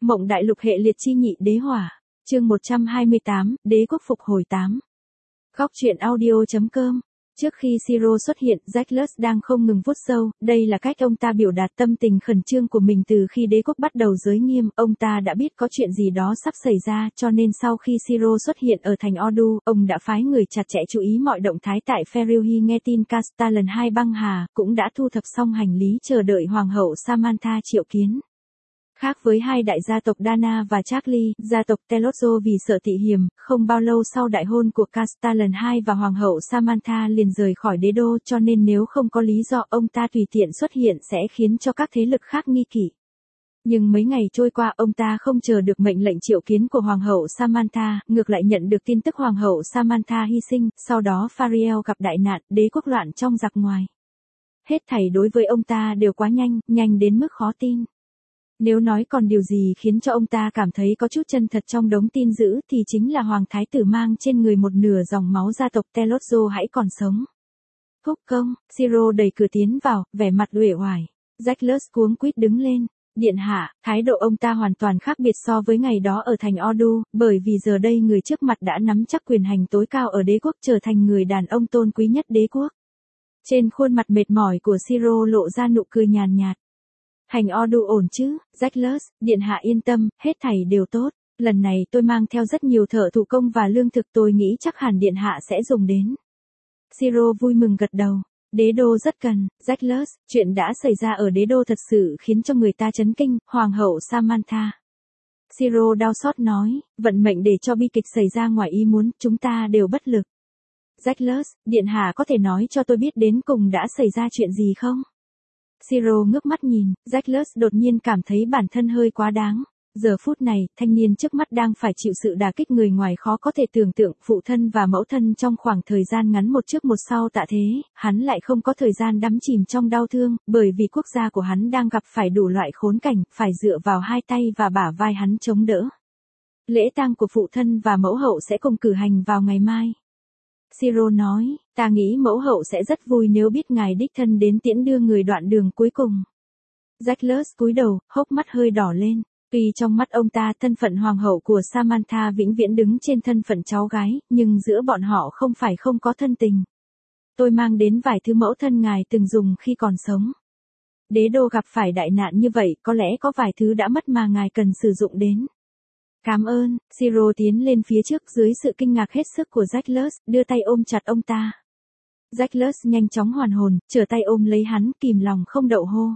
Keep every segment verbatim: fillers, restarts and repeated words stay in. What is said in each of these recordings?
Mộng đại lục hệ liệt chi nhị đế hỏa, chương một trăm hai mươi tám, đế quốc phục hồi tám. Góc truyện audio.com. Trước khi Siro xuất hiện, Zacklus đang không ngừng vuốt sâu, đây là cách ông ta biểu đạt tâm tình khẩn trương của mình từ khi đế quốc bắt đầu giới nghiêm, ông ta đã biết có chuyện gì đó sắp xảy ra, cho nên sau khi Siro xuất hiện ở thành Ordu, ông đã phái người chặt chẽ chú ý mọi động thái tại Feruhi. Nghe tin Castellan hai băng hà, cũng đã thu thập xong hành lý chờ đợi hoàng hậu Samantha triệu kiến. Khác với hai đại gia tộc Dana và Charlie, gia tộc Telotzo vì sợ thị hiểm, không bao lâu sau đại hôn của Castellan hai và hoàng hậu Samantha liền rời khỏi đế đô, cho nên nếu không có lý do ông ta tùy tiện xuất hiện sẽ khiến cho các thế lực khác nghi kỵ. Nhưng mấy ngày trôi qua ông ta không chờ được mệnh lệnh triệu kiến của hoàng hậu Samantha, ngược lại nhận được tin tức hoàng hậu Samantha hy sinh, sau đó Fariel gặp đại nạn, đế quốc loạn trong giặc ngoài. Hết thảy đối với ông ta đều quá nhanh, nhanh đến mức khó tin. Nếu nói còn điều gì khiến cho ông ta cảm thấy có chút chân thật trong đống tin dữ thì chính là hoàng thái tử mang trên người một nửa dòng máu gia tộc Telotzo hãy còn sống. Húc công, Siro đẩy cửa tiến vào, vẻ mặt uể oải. Zacklus cuống quýt đứng lên. Điện hạ, thái độ ông ta hoàn toàn khác biệt so với ngày đó ở thành Ordu, bởi vì giờ đây người trước mặt đã nắm chắc quyền hành tối cao ở đế quốc, trở thành người đàn ông tôn quý nhất đế quốc. Trên khuôn mặt mệt mỏi của Siro lộ ra nụ cười nhàn nhạt. Thành Ordu ổn chứ, Zacklus, điện hạ yên tâm, hết thảy đều tốt. Lần này tôi mang theo rất nhiều thợ thủ công và lương thực, tôi nghĩ chắc hẳn điện hạ sẽ dùng đến. Siro vui mừng gật đầu. Đế đô rất cần, Zacklus, chuyện đã xảy ra ở đế đô thật sự khiến cho người ta chấn kinh, hoàng hậu Samantha. Siro đau xót nói, vận mệnh để cho bi kịch xảy ra ngoài ý muốn, chúng ta đều bất lực. Zacklus, điện hạ có thể nói cho tôi biết đến cùng đã xảy ra chuyện gì không? Siro ngước mắt nhìn, Zacklus đột nhiên cảm thấy bản thân hơi quá đáng. Giờ phút này, thanh niên trước mắt đang phải chịu sự đả kích người ngoài khó có thể tưởng tượng, phụ thân và mẫu thân trong khoảng thời gian ngắn một trước một sau tạ thế, hắn lại không có thời gian đắm chìm trong đau thương, bởi vì quốc gia của hắn đang gặp phải đủ loại khốn cảnh, phải dựa vào hai tay và bả vai hắn chống đỡ. Lễ tang của phụ thân và mẫu hậu sẽ cùng cử hành vào ngày mai. Siro nói, ta nghĩ mẫu hậu sẽ rất vui nếu biết ngài đích thân đến tiễn đưa người đoạn đường cuối cùng. Zacklus cúi đầu, hốc mắt hơi đỏ lên. Tuy trong mắt ông ta thân phận hoàng hậu của Samantha vĩnh viễn đứng trên thân phận cháu gái, nhưng giữa bọn họ không phải không có thân tình. Tôi mang đến vài thứ mẫu thân ngài từng dùng khi còn sống. Đế đô gặp phải đại nạn như vậy, có lẽ có vài thứ đã mất mà ngài cần sử dụng đến. Cảm ơn, Siro tiến lên phía trước dưới sự kinh ngạc hết sức của Zacklus, đưa tay ôm chặt ông ta. Zacklus nhanh chóng hoàn hồn, trở tay ôm lấy hắn, kìm lòng không đậu hô.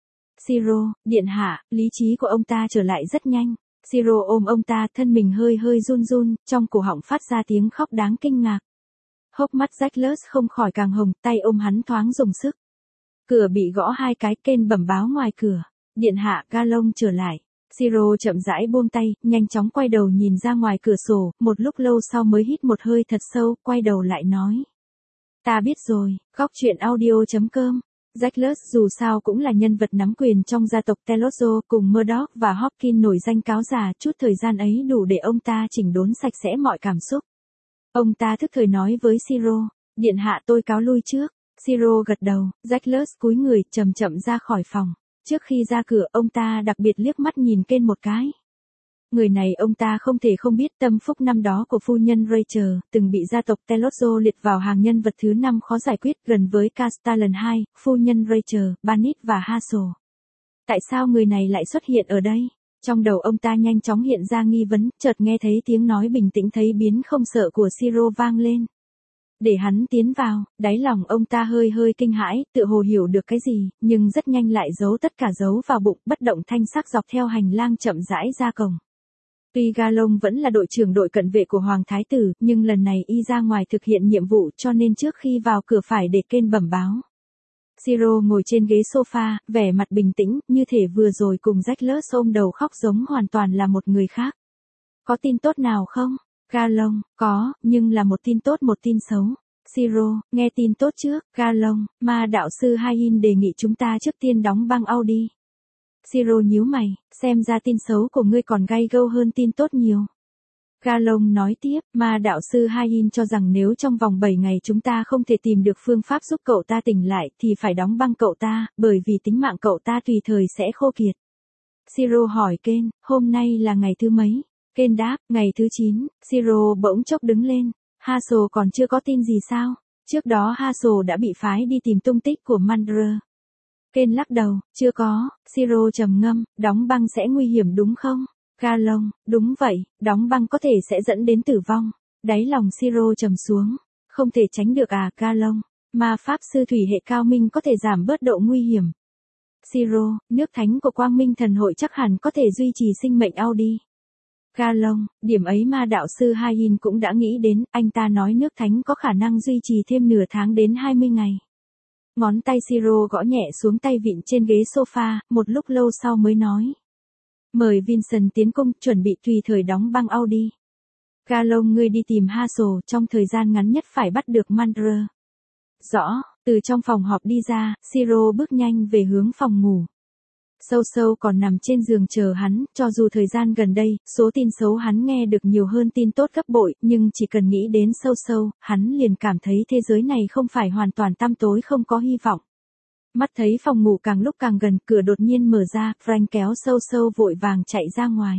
Siro, điện hạ, lý trí của ông ta trở lại rất nhanh. Siro ôm ông ta, thân mình hơi hơi run run, trong cổ họng phát ra tiếng khóc đáng kinh ngạc. Hốc mắt Zacklus không khỏi càng hồng, tay ôm hắn thoáng dùng sức. Cửa bị gõ hai cái, kên bẩm báo ngoài cửa. Điện hạ, Galon trở lại. Siro chậm rãi buông tay, nhanh chóng quay đầu nhìn ra ngoài cửa sổ, một lúc lâu sau mới hít một hơi thật sâu, quay đầu lại nói. Ta biết rồi, góc truyện audio.com. Zacklus dù sao cũng là nhân vật nắm quyền trong gia tộc Telotzo, cùng Murdoch và Hopkins nổi danh cáo già, chút thời gian ấy đủ để ông ta chỉnh đốn sạch sẽ mọi cảm xúc. Ông ta thức thời nói với Siro, điện hạ tôi cáo lui trước. Siro gật đầu, Zacklus cúi người, chậm chậm ra khỏi phòng. Trước khi ra cửa, ông ta đặc biệt liếc mắt nhìn Ken một cái. Người này ông ta không thể không biết, tâm phúc năm đó của phu nhân Rachel, từng bị gia tộc Telotzo liệt vào hàng nhân vật thứ năm khó giải quyết, gần với Castellan hai, phu nhân Rachel, Banit và Hassel. Tại sao người này lại xuất hiện ở đây? Trong đầu ông ta nhanh chóng hiện ra nghi vấn, chợt nghe thấy tiếng nói bình tĩnh thấy biến không sợ của Siro vang lên. Để hắn tiến vào, đáy lòng ông ta hơi hơi kinh hãi, tự hồ hiểu được cái gì, nhưng rất nhanh lại giấu tất cả giấu vào bụng, bất động thanh sắc dọc theo hành lang chậm rãi ra cổng. Tuy Galon vẫn là đội trưởng đội cận vệ của Hoàng Thái Tử, nhưng lần này y ra ngoài thực hiện nhiệm vụ cho nên trước khi vào cửa phải để Ken bẩm báo. Siro ngồi trên ghế sofa, vẻ mặt bình tĩnh, như thể vừa rồi cùng Zacklus ôm đầu khóc giống hoàn toàn là một người khác. Có tin tốt nào không? Galon, có, nhưng là một tin tốt một tin xấu. Siro, nghe tin tốt trước. Galon, ma đạo sư Hain đề nghị chúng ta trước tiên đóng băng Audi. Siro nhíu mày, xem ra tin xấu của ngươi còn gay gâu hơn tin tốt nhiều. Galon nói tiếp, ma đạo sư Hain cho rằng nếu trong vòng bảy ngày chúng ta không thể tìm được phương pháp giúp cậu ta tỉnh lại thì phải đóng băng cậu ta, bởi vì tính mạng cậu ta tùy thời sẽ khô kiệt. Siro hỏi Ken, hôm nay là ngày thứ mấy? Ken đáp, ngày thứ chín. Siro bỗng chốc đứng lên. Hazel còn chưa có tin gì sao? Trước đó Hazel đã bị phái đi tìm tung tích của Mandra. Ken lắc đầu, chưa có. Siro trầm ngâm, đóng băng sẽ nguy hiểm đúng không? Galon, đúng vậy, đóng băng có thể sẽ dẫn đến tử vong. Đáy lòng Siro trầm xuống. Không thể tránh được à, Galon. Ma pháp sư thủy hệ cao minh có thể giảm bớt độ nguy hiểm. Siro, nước thánh của Quang Minh Thần Hội chắc hẳn có thể duy trì sinh mệnh Audi. Galon, điểm ấy ma đạo sư Hayin cũng đã nghĩ đến, anh ta nói nước thánh có khả năng duy trì thêm nửa tháng đến hai mươi ngày. Ngón tay Siro gõ nhẹ xuống tay vịn trên ghế sofa, một lúc lâu sau mới nói. Mời Vincent tiến cung, chuẩn bị tùy thời đóng băng Audi. Galon, ngươi đi tìm Hazel, trong thời gian ngắn nhất phải bắt được Mandra. Rõ, từ trong phòng họp đi ra, Siro bước nhanh về hướng phòng ngủ. Sâu sâu còn nằm trên giường chờ hắn, cho dù thời gian gần đây, số tin xấu hắn nghe được nhiều hơn tin tốt gấp bội, nhưng chỉ cần nghĩ đến sâu sâu, hắn liền cảm thấy thế giới này không phải hoàn toàn tăm tối không có hy vọng. Mắt thấy phòng ngủ càng lúc càng gần, cửa đột nhiên mở ra, Frank kéo sâu sâu vội vàng chạy ra ngoài.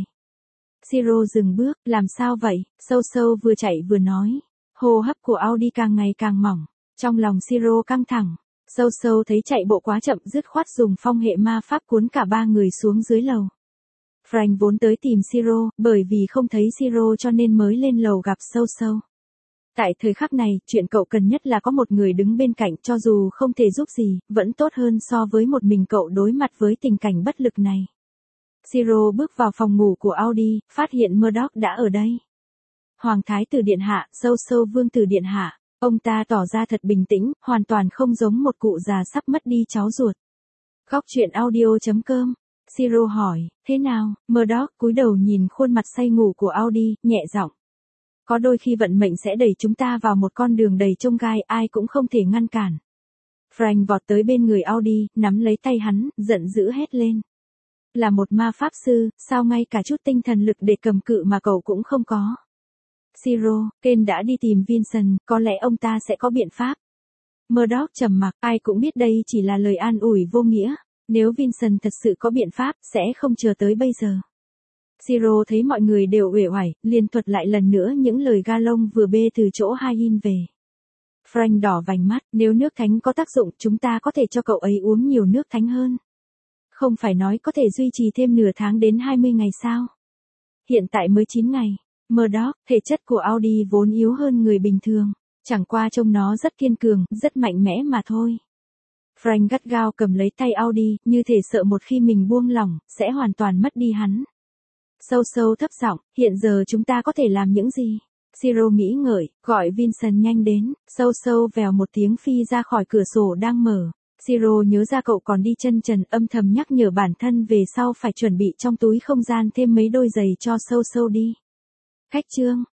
Siro dừng bước, làm sao vậy? Sâu sâu vừa chạy vừa nói. Hô hấp của Audi càng ngày càng mỏng. Trong lòng Siro căng thẳng. Sâu sâu thấy chạy bộ quá chậm, dứt khoát dùng phong hệ ma pháp cuốn cả ba người xuống dưới lầu. Frank vốn tới tìm Siro, bởi vì không thấy Siro cho nên mới lên lầu gặp sâu sâu. Tại thời khắc này, chuyện cậu cần nhất là có một người đứng bên cạnh, cho dù không thể giúp gì, vẫn tốt hơn so với một mình cậu đối mặt với tình cảnh bất lực này. Siro bước vào phòng ngủ của Audi, phát hiện Murdoch đã ở đây. Hoàng thái tử điện hạ, sâu sâu vương tử điện hạ. Ông ta tỏ ra thật bình tĩnh, hoàn toàn không giống một cụ già sắp mất đi cháu ruột. Góc chuyện audio chấm com. Siro hỏi, thế nào? Murdoch cúi đầu nhìn khuôn mặt say ngủ của Audi, nhẹ giọng. Có đôi khi vận mệnh sẽ đẩy chúng ta vào một con đường đầy chông gai, ai cũng không thể ngăn cản. Frank vọt tới bên người Audi, nắm lấy tay hắn, giận dữ hét lên. Là một ma pháp sư, sao ngay cả chút tinh thần lực để cầm cự mà cậu cũng không có? Siro, Ken đã đi tìm Vincent, có lẽ ông ta sẽ có biện pháp. Murdoch trầm mặc, ai cũng biết đây chỉ là lời an ủi vô nghĩa. Nếu Vincent thật sự có biện pháp, sẽ không chờ tới bây giờ. Siro thấy mọi người đều uể oải, liền thuật lại lần nữa những lời Galon vừa bê từ chỗ Hayin về. Frank đỏ vành mắt, nếu nước thánh có tác dụng, chúng ta có thể cho cậu ấy uống nhiều nước thánh hơn. Không phải nói có thể duy trì thêm nửa tháng đến hai mươi ngày sao? Hiện tại mới chín ngày. Murdoch, thể chất của Audi vốn yếu hơn người bình thường. Chẳng qua trông nó rất kiên cường, rất mạnh mẽ mà thôi. Frank gắt gao cầm lấy tay Audi, như thể sợ một khi mình buông lỏng, sẽ hoàn toàn mất đi hắn. Sâu sâu thấp giọng, hiện giờ chúng ta có thể làm những gì? Siro nghĩ ngợi, gọi Vincent nhanh đến. Sâu sâu vèo một tiếng phi ra khỏi cửa sổ đang mở. Siro nhớ ra cậu còn đi chân trần, âm thầm nhắc nhở bản thân về sau phải chuẩn bị trong túi không gian thêm mấy đôi giày cho sâu sâu đi. Cách chương